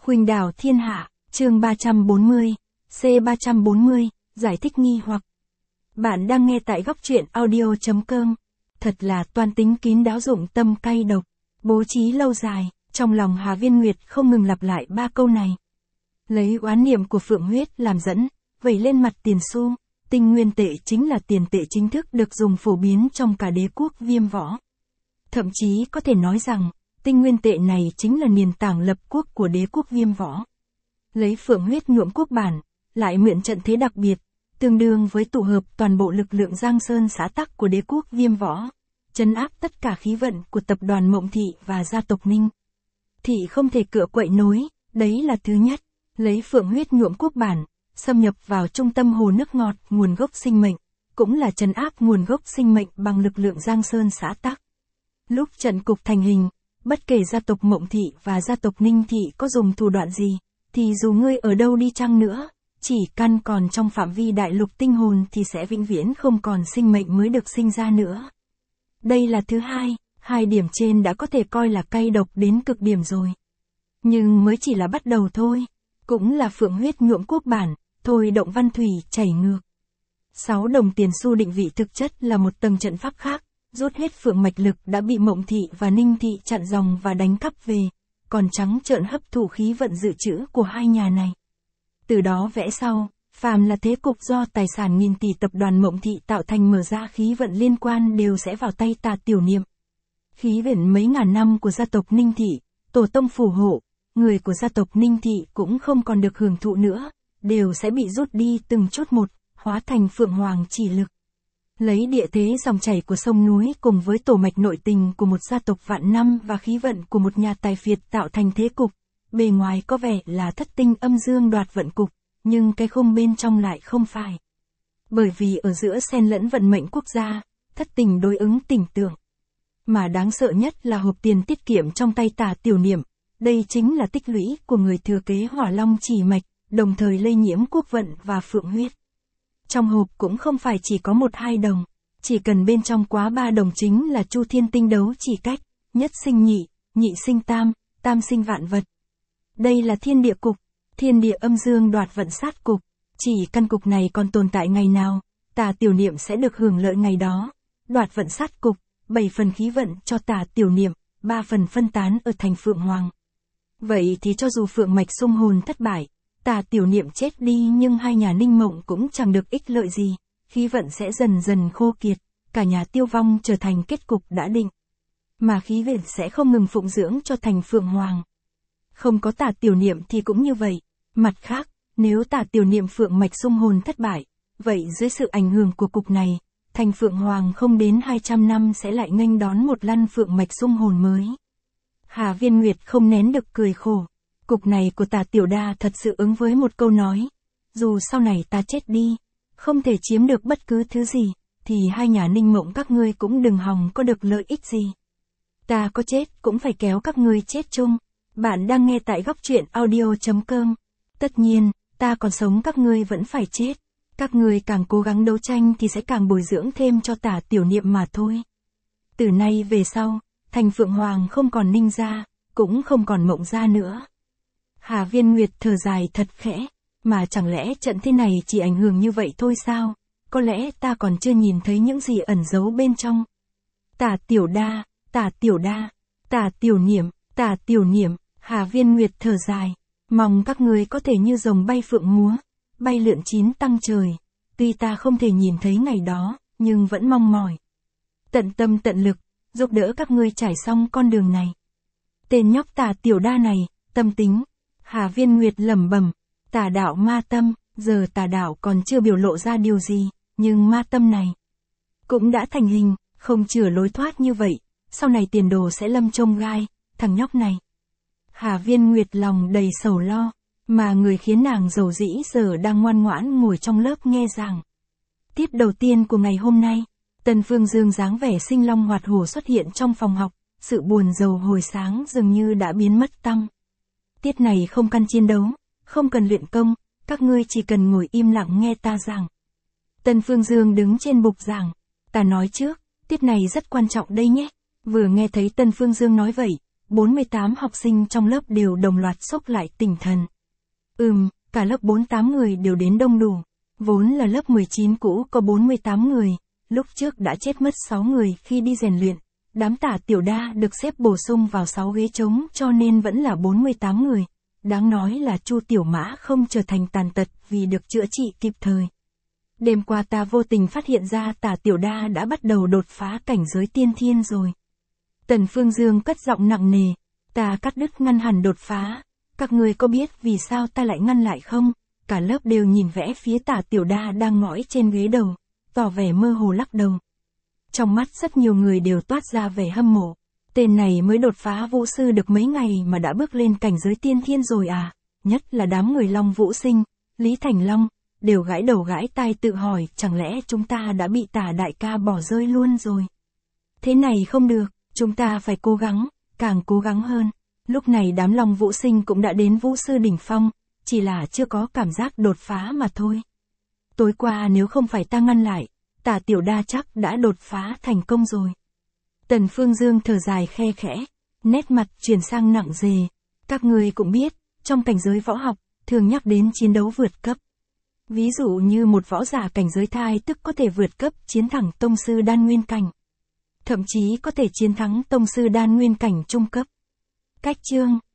Khuynh đảo thiên hạ, chương 340, C340, giải thích nghi hoặc. Bạn đang nghe tại góc truyện audio.com. Thật là toan tính kín đáo dụng tâm cay độc, bố trí lâu dài, trong lòng Hà Viên Nguyệt không ngừng lặp lại ba câu này. Lấy oán niệm của Phượng huyết làm dẫn, vẩy lên mặt tiền xu, tinh nguyên tệ chính là tiền tệ chính thức được dùng phổ biến trong cả đế quốc Viêm Võ. Thậm chí có thể nói rằng, tinh nguyên tệ này chính là nền tảng lập quốc của đế quốc Viêm Võ. Lấy Phượng huyết nhuộm quốc bản, lại mượn trận thế đặc biệt, tương đương với tụ hợp toàn bộ lực lượng Giang Sơn xã tắc của đế quốc Viêm Võ, trấn áp tất cả khí vận của tập đoàn Mộng Thị và gia tộc Ninh Thị không thể cựa quậy nối, đấy là thứ nhất. Lấy Phượng huyết nhuộm quốc bản, xâm nhập vào trung tâm hồ nước ngọt nguồn gốc sinh mệnh, cũng là trấn áp nguồn gốc sinh mệnh bằng lực lượng Giang Sơn xã tắc. Lúc trận cục thành hình, bất kể gia tộc Mộng Thị và gia tộc Ninh Thị có dùng thủ đoạn gì, thì dù ngươi ở đâu đi chăng nữa, chỉ căn còn trong phạm vi đại lục tinh hồn thì sẽ vĩnh viễn không còn sinh mệnh mới được sinh ra nữa. Đây là thứ hai, hai điểm trên đã có thể coi là cay độc đến cực điểm rồi. Nhưng mới chỉ là bắt đầu thôi, cũng là Phượng huyết nhuộm quốc bản, thôi động văn thủy chảy ngược. 6 đồng tiền xu định vị thực chất là một tầng trận pháp khác, rút hết phượng mạch lực đã bị Mộng Thị và Ninh Thị chặn dòng và đánh cắp về, còn trắng trợn hấp thụ khí vận dự trữ của hai nhà này. Từ đó vẽ sau, phàm là thế cục do tài sản nghìn tỷ tập đoàn Mộng Thị tạo thành mở ra khí vận liên quan đều sẽ vào tay Tà Tiểu Niệm. Khí vận mấy ngàn năm của gia tộc Ninh Thị, tổ tông phù hộ, người của gia tộc Ninh Thị cũng không còn được hưởng thụ nữa, đều sẽ bị rút đi từng chút một, hóa thành phượng hoàng chỉ lực. Lấy địa thế dòng chảy của sông núi cùng với tổ mạch nội tình của một gia tộc vạn năm và khí vận của một nhà tài phiệt tạo thành thế cục, bề ngoài có vẻ là thất tinh âm dương đoạt vận cục, nhưng cái khung bên trong lại không phải. Bởi vì ở giữa xen lẫn vận mệnh quốc gia, thất tình đối ứng tình tượng. Mà đáng sợ nhất là hộp tiền tiết kiệm trong tay Tà Tiểu Niệm, đây chính là tích lũy của người thừa kế Hỏa Long chỉ mạch, đồng thời lây nhiễm quốc vận và phượng huyết. Trong hộp cũng không phải chỉ có 1-2 đồng, chỉ cần bên trong quá 3 đồng chính là Chu Thiên Tinh đấu chỉ cách, nhất sinh nhị, nhị sinh tam, tam sinh vạn vật. Đây là thiên địa cục, thiên địa âm dương đoạt vận sát cục, chỉ căn cục này còn tồn tại ngày nào, Tà Tiểu Niệm sẽ được hưởng lợi ngày đó. Đoạt vận sát cục, 7 phần khí vận cho Tà Tiểu Niệm, 3 phần phân tán ở thành Phượng Hoàng. Vậy thì cho dù phượng mạch xung hồn thất bại, Tà Tiểu Niệm chết đi nhưng hai nhà Ninh Mộng cũng chẳng được ích lợi gì, khí vận sẽ dần dần khô kiệt, cả nhà tiêu vong trở thành kết cục đã định. Mà khí vận sẽ không ngừng phụng dưỡng cho thành Phượng Hoàng. Không có Tà Tiểu Niệm thì cũng như vậy. Mặt khác, nếu Tà Tiểu Niệm phượng mạch xung hồn thất bại, vậy dưới sự ảnh hưởng của cục này, thành Phượng Hoàng không đến 200 năm sẽ lại nghênh đón một lăn phượng mạch xung hồn mới. Hà Viên Nguyệt không nén được cười khổ. Cục này của Tà Tiểu Đa thật sự ứng với một câu nói. Dù sau này ta chết đi, không thể chiếm được bất cứ thứ gì, thì hai nhà Ninh Mộng các ngươi cũng đừng hòng có được lợi ích gì. Ta có chết cũng phải kéo các ngươi chết chung. Bạn đang nghe tại góc truyện audio.com. Tất nhiên, ta còn sống các ngươi vẫn phải chết. Các ngươi càng cố gắng đấu tranh thì sẽ càng bồi dưỡng thêm cho Tà Tiểu Niệm mà thôi. Từ nay về sau, thành Phượng Hoàng không còn Ninh gia, cũng không còn Mộng gia nữa. Hà Viên Nguyệt thở dài thật khẽ, mà chẳng lẽ trận thế này chỉ ảnh hưởng như vậy thôi sao? Có lẽ ta còn chưa nhìn thấy những gì ẩn giấu bên trong. Tà Tiểu Đa, Tà Tiểu Đa, Tà Tiểu Niệm, Tà Tiểu Niệm, Hà Viên Nguyệt thở dài, mong các ngươi có thể như rồng bay phượng múa, bay lượn chín tăng trời. Tuy ta không thể nhìn thấy ngày đó, nhưng vẫn mong mỏi. Tận tâm tận lực, giúp đỡ các ngươi trải xong con đường này. Tên nhóc Tà Tiểu Đa này, tâm tính. Hà Viên Nguyệt lẩm bẩm, tà đạo ma tâm, giờ tà đạo còn chưa biểu lộ ra điều gì, nhưng ma tâm này cũng đã thành hình, không chừa lối thoát như vậy, sau này tiền đồ sẽ lâm chông gai, thằng nhóc này. Hà Viên Nguyệt lòng đầy sầu lo, mà người khiến nàng dầu dĩ giờ đang ngoan ngoãn ngồi trong lớp nghe giảng. Tiết đầu tiên của ngày hôm nay, Tần Phương Dương dáng vẻ sinh long hoạt hổ xuất hiện trong phòng học, sự buồn rầu hồi sáng dường như đã biến mất tăm. Tiết này không cần chiến đấu, không cần luyện công, các ngươi chỉ cần ngồi im lặng nghe ta giảng. Tần Phương Dương đứng trên bục giảng, ta nói trước, tiết này rất quan trọng đây nhé. Vừa nghe thấy Tần Phương Dương nói vậy, 48 học sinh trong lớp đều đồng loạt xốc lại tinh thần. Cả lớp 48 người đều đến đông đủ. Vốn là lớp 19 cũ có 48 người, lúc trước đã chết mất 6 người khi đi rèn luyện. Đám Tả Tiểu Đa được xếp bổ sung vào 6 ghế trống cho nên vẫn là 48 người. Đáng nói là Chu Tiểu Mã không trở thành tàn tật vì được chữa trị kịp thời. Đêm qua ta vô tình phát hiện ra Tả Tiểu Đa đã bắt đầu đột phá cảnh giới tiên thiên rồi. Tần Phương Dương cất giọng nặng nề, ta cắt đứt ngăn hẳn đột phá. Các người có biết vì sao ta lại ngăn lại không? Cả lớp đều nhìn vẽ phía Tả Tiểu Đa đang ngõi trên ghế đầu, tỏ vẻ mơ hồ lắc đầu. Trong mắt rất nhiều người đều toát ra vẻ hâm mộ. Tên này mới đột phá vũ sư được mấy ngày mà đã bước lên cảnh giới tiên thiên rồi à? Nhất là đám người Long Vũ Sinh, Lý Thành Long, đều gãi đầu gãi tai tự hỏi chẳng lẽ chúng ta đã bị Tả đại ca bỏ rơi luôn rồi. Thế này không được, chúng ta phải cố gắng, càng cố gắng hơn. Lúc này đám Long Vũ Sinh cũng đã đến vũ sư đỉnh phong, chỉ là chưa có cảm giác đột phá mà thôi. Tối qua nếu không phải ta ngăn lại, Tả Tiểu Đa chắc đã đột phá thành công rồi. Tần Phương Dương thở dài khe khẽ, nét mặt chuyển sang nặng nề. Các người cũng biết, trong cảnh giới võ học, thường nhắc đến chiến đấu vượt cấp. Ví dụ như một võ giả cảnh giới thai tức có thể vượt cấp chiến thẳng tông sư đan nguyên cảnh. Thậm chí có thể chiến thắng tông sư đan nguyên cảnh trung cấp. Cách chương